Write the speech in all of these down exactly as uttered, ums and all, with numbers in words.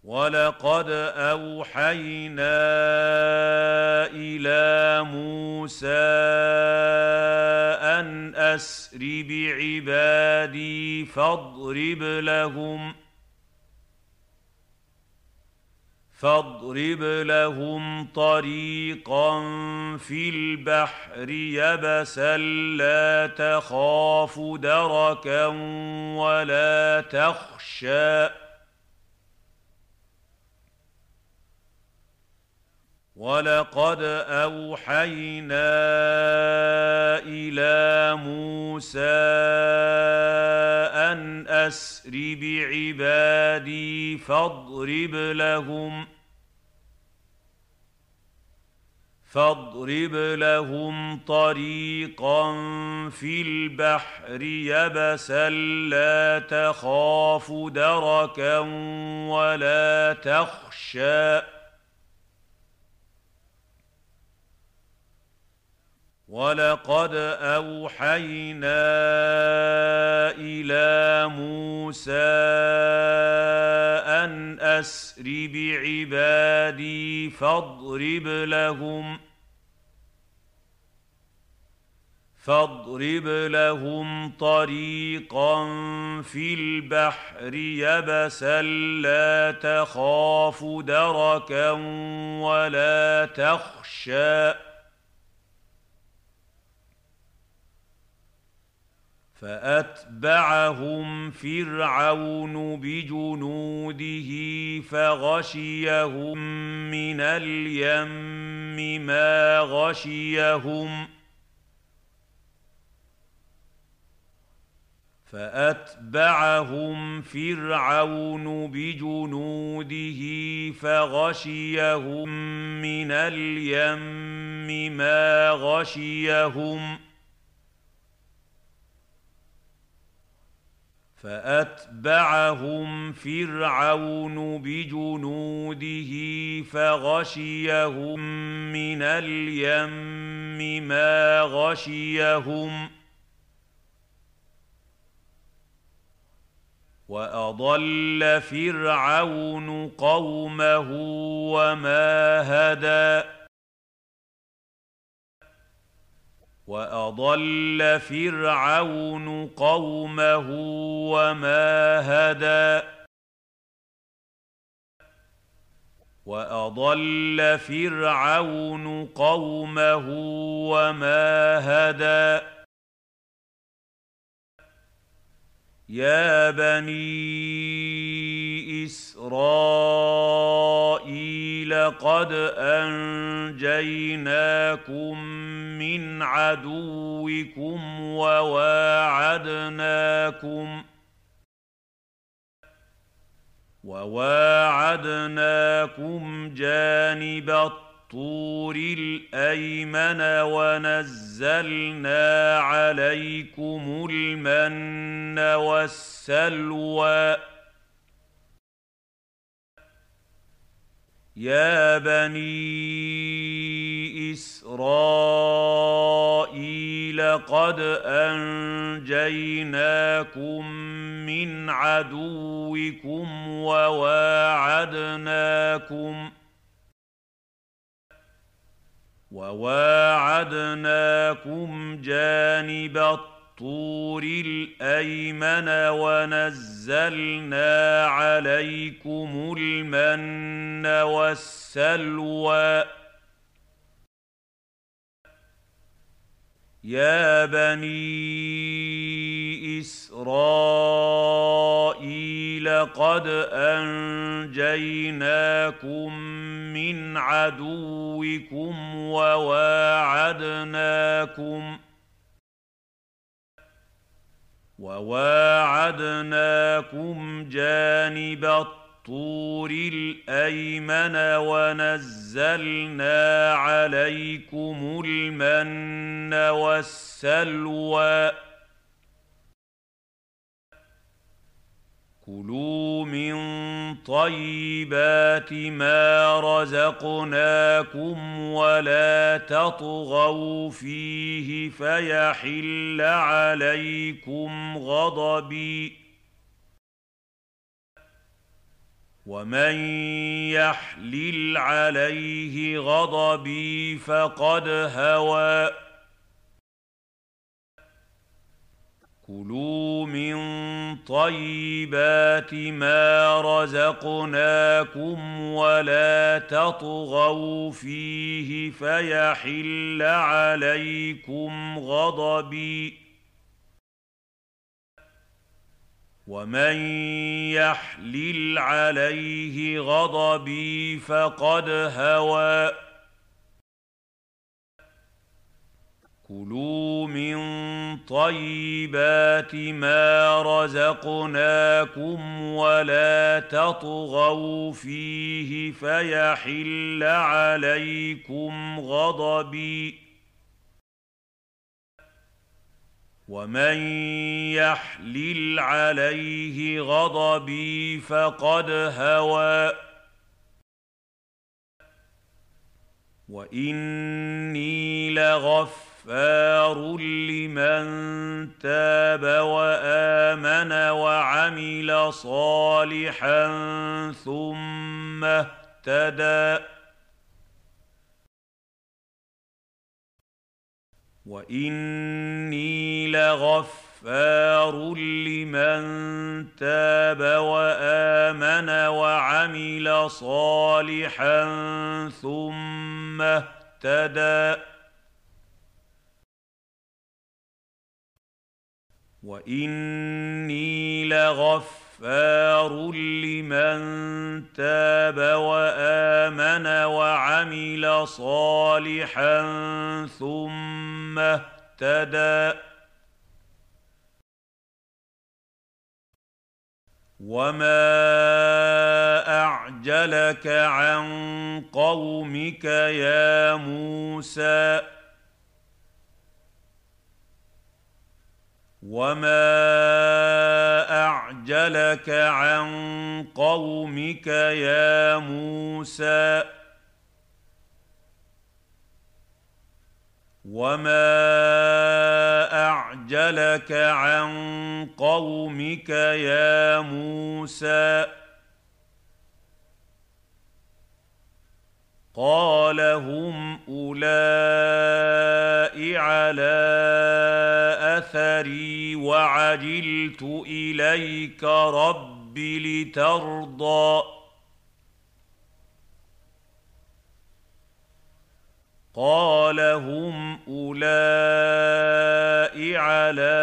وَلَقَدْ أَوْحَيْنَا إِلَىٰ مُوسَىٰ أَنْ أَسْرِ بِعِبَادِي فَاضْرِبْ لَهُمْ فاضرب لهم طريقا في البحر يبسا لا تخاف دركا ولا تخشى وَلَقَدْ أَوْحَيْنَا إِلَىٰ مُوسَىٰ أَنْ أَسْرِ بِعِبَادِي فاضرب لهم فاضرب لهم طريقا في البحر يبسا لا تخاف دركا ولا تخشى وَلَقَدْ أَوْحَيْنَا إِلَىٰ مُوسَىٰ أَنْ أَسْرِ بِعِبَادِي فاضرب لهم فاضرب لهم طريقا في البحر يبسا لا تخاف دركا ولا تخشى فأتبعهم فرعون بجنوده فغشيهم من اليم ما غشيهم فأتبعهم فرعون بجنوده فغشيهم من اليم ما غشيهم فأتبعهم فرعون بجنوده فغشيهم من اليم ما غشيهم وأضل فرعون قومه وما هدى وَأَضَلَّ فِرْعَوْنُ قَوْمَهُ وَمَا هَدَىٰ وَأَضَلَّ فِرْعَوْنُ قَوْمَهُ وَمَا هَدَىٰ يَا بَنِي إِسْرَائِيلَ قَدْ أَنجَيْنَاكُم مِّنْ عَدُوِّكُمْ وَوَاعَدْنَاكُمْ وَوَاعَدْنَاكُمْ جَانِبَ الطُّورِ الْأَيْمَنَ وَنَزَّلْنَا عَلَيْكُمُ الْمَنَّ وَالسَّلْوَىٰ يَا بَنِي إِسْرَائِيلَ قَدْ أَنجَيْنَاكُم مِّنْ عَدُوِّكُمْ وَوَاعَدْنَاكُمْ وَوَاعَدْنَاكُمْ جَانِبَ الطُّورِ الْأَيْمَنَ وَنَزَّلْنَا عَلَيْكُمُ الْمَنَّ وَالسَّلْوَىٰ يَا بَنِي إِسْرَائِيلَ قَدْ أَنجَيْنَاكُم مِّنْ عَدُوِّكُمْ وَوَاعَدْنَاكُمْ وَوَاعَدْنَاكُمْ جَانِبَ الطُّورِ الْأَيْمَنَ وَنَزَّلْنَا عَلَيْكُمُ الْمَنَّ وَالسَّلْوَىٰ كُلُوا مِن طَيِّبَاتِ مَا رَزَقْنَاكُمْ وَلَا تَطْغَوْا فِيهِ فَيَحِلَّ عَلَيْكُمْ غَضَبِي ومن يحلل عليه غضبي فقد هوى كلوا من طيبات ما رزقناكم ولا تطغوا فيه فيحل عليكم غضبي ومن يحلل عليه غضبي فقد هوى كلوا من طيبات ما رزقناكم ولا تطغوا فيه فيحل عليكم غضبي ومن يحلل عليه غضبي فقد هوى وإني لغفار لمن تاب وآمن وعمل صالحا ثم اهتدى وإني لغفار لمن تاب وآمن وعمل صالحا ثم اهتدى وإني لغفار لمن تاب وآمن وعمل صالحا ثم اهتدى وما أعجلك عن قومك يا موسى وما أعجلك عن قومك يا موسى وما أعجلك عن قومك يا موسى قال هم أولئك على أثري وعجلت إليك رب لترضى قال هم أولئك على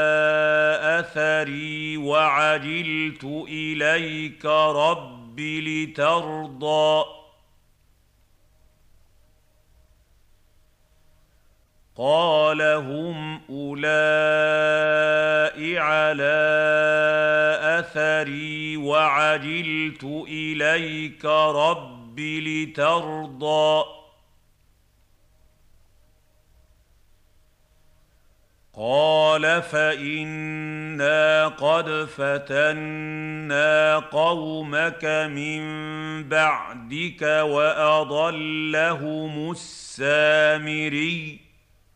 أثري وعجلت إليك رب لترضى قال هم أولئك على أثري وعجلت إليك رب لترضى قال فإنا قد فتنا قومك من بعدك وأضلهم السامري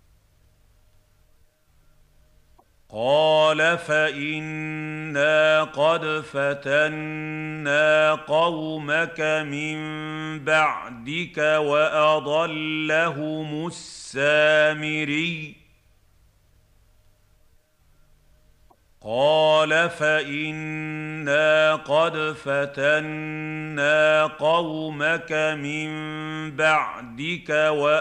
قال فإنا قد فتنا قومك من بعدك وأضلهم السامري قال فإنا قد فتنا قومك من بعدك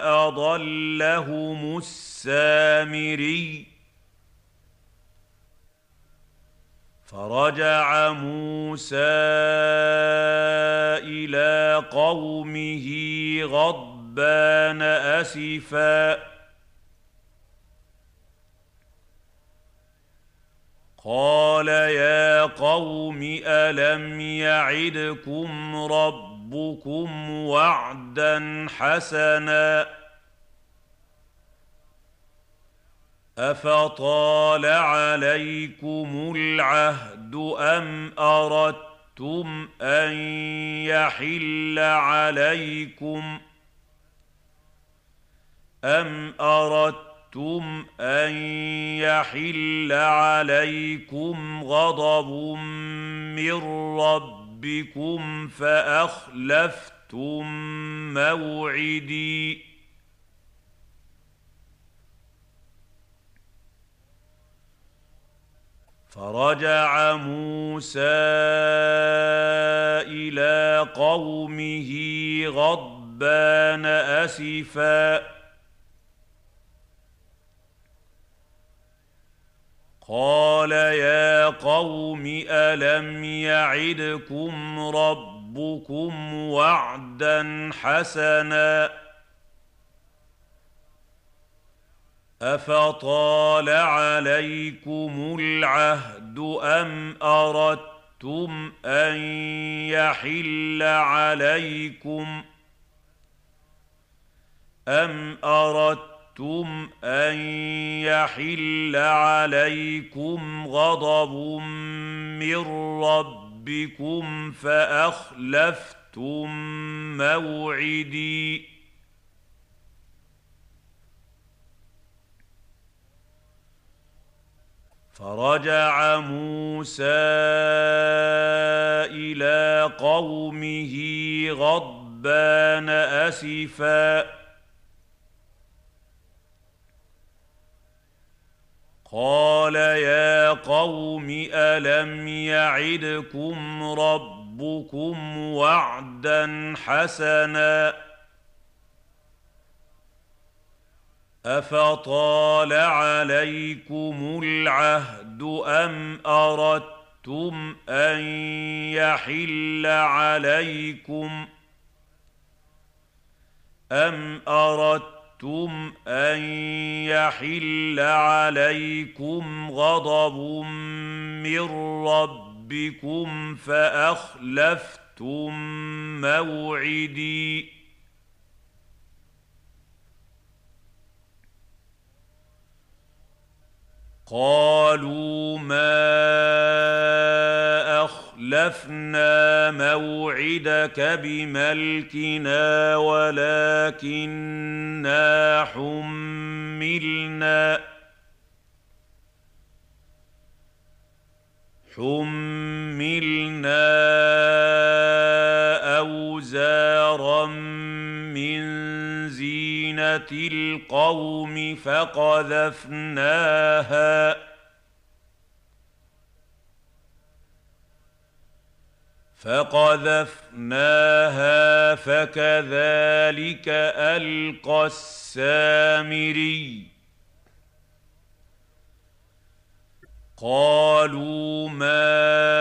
وأضلهم السامري فرجع موسى إلى قومه غضبان أسفا قال يا قوم ألم يعدكم ربكم وعدا حسنا أفطال عليكم العهد أم أردتم أن يحل عليكم أم أردتم أن يحل عليكم غضب من ربكم ربكم فأخلفتم موعدي فرجع موسى إلى قومه غضبان أسفا قال يا قوم ألم يعدكم ربكم وعدا حسنا أفطال عليكم العهد أم أردتم أن يحل عليكم أم أردتم أن يحل عليكم غضب من ربكم فأخلفتم موعدي فرجع موسى إلى قومه غضبان أسفا قال يا قوم ألم يعدكم ربكم وعدا حسنا أفطال عليكم العهد أم أردتم أن يحل عليكم أم أردتم أن يحل عليكم غضب من ربكم فأخلفتم موعدي قالوا ما أخلفنا موعدك بملكنا ولكننا حملنا حملنا أوزارا من زينة القوم فقذفناها فقذفناها فكذلك ألقى السامري قالوا ما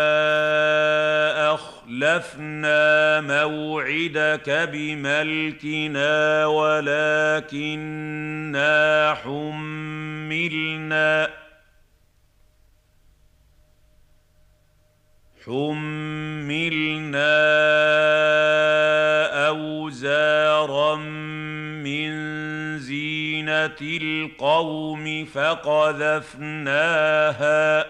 أخلفنا موعدك بملكنا ولكننا حملنا حملنا أوزارا من زينة القوم فقذفناها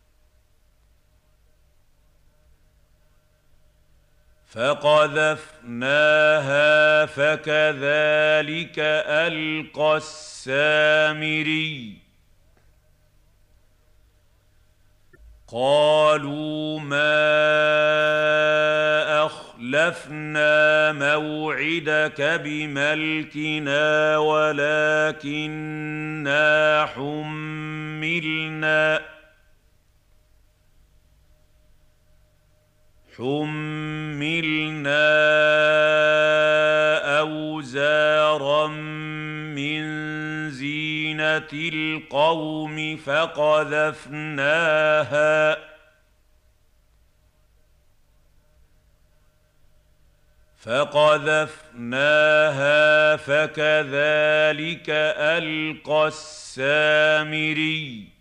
فقذفناها فكذلك ألقى السامري قالوا ما أخلفنا موعدك بملكنا ولكننا حملنا حملنا أوزارا من زينة القوم فقذفناها فقذفناها فكذلك ألقى السامري